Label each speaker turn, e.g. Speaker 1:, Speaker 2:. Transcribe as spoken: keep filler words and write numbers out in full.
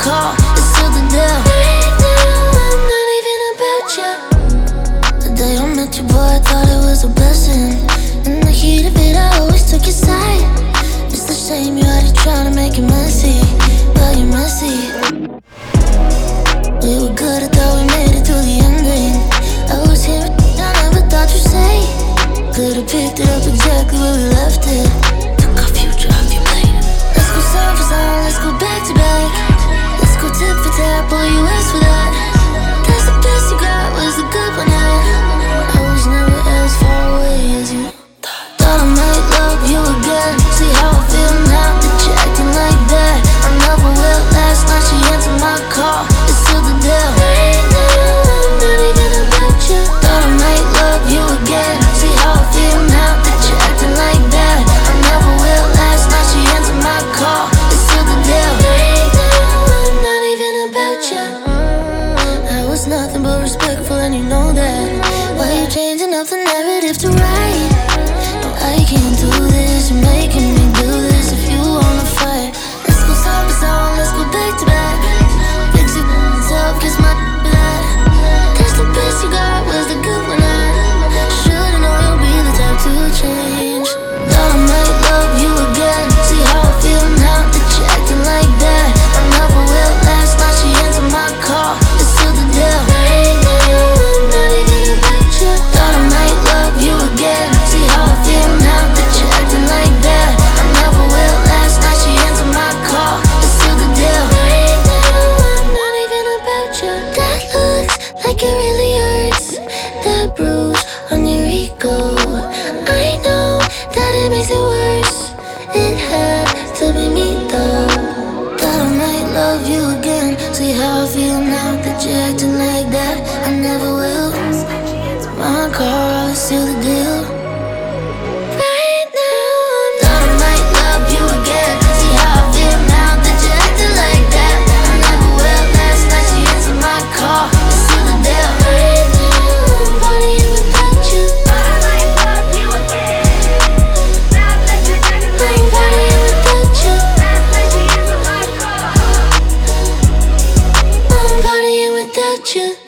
Speaker 1: car, it's still the deal. Right now, I'm not even about you. The day I met you, boy, I thought it was a blessing. In the heat of it, I always took your side. It's the shame you had to try to make it messy, but you're messy. We were good, I thought we made it to the ending. I was here, I never thought you'd say. Could've picked it up exactly where we left it. Took our future off your plate. Let's go song for song, let's go back to back. Let's go tip for tap, boy, you asked for that. Guess the best you got was the good one. I was never as far away as you. Thought I might love you again. See how I feel now that you're acting like that. I never will. Last night she answered my call, it's still the deal. Right now, I'm not even about you. Thought I might love you again. See how I feel now that you're acting like that. I never will. Last night she answered my call, it's still the deal. Right now, I'm not even about you. I was nothing but respectful and you know that. Why you changing up the narrative to right? No, I can't do this, you're making me do this. If you wanna fight, let's go song for song, let's go back to back. Fix it up, kiss my blood. Guess the best you got was the good one. I should've known you'll be the type to change. Thought I might love you again. See how I feel now that you're acting like that. I never will. Last night she answered my call, it's still the deal. Right now, I'm not even about you. Thought I might love you again. See how I feel now that you're acting like that. I never will. Last night she answered my call, it's still the deal. Right now, I'm not even about you. That looks like it really hurts. That bruise on your ego, I know that it makes it worse. It had to be me though. Thought I might love you again. See how I feel now that you're acting like that. I never will. My car, it's still the deal. Right now, I'm thought I might love you again. See how I feel now that you're acting like that. I never will. Last night she answered my call, it's still the deal. Right now, I'm partying without you. I'm partying without you. I'm partying without you.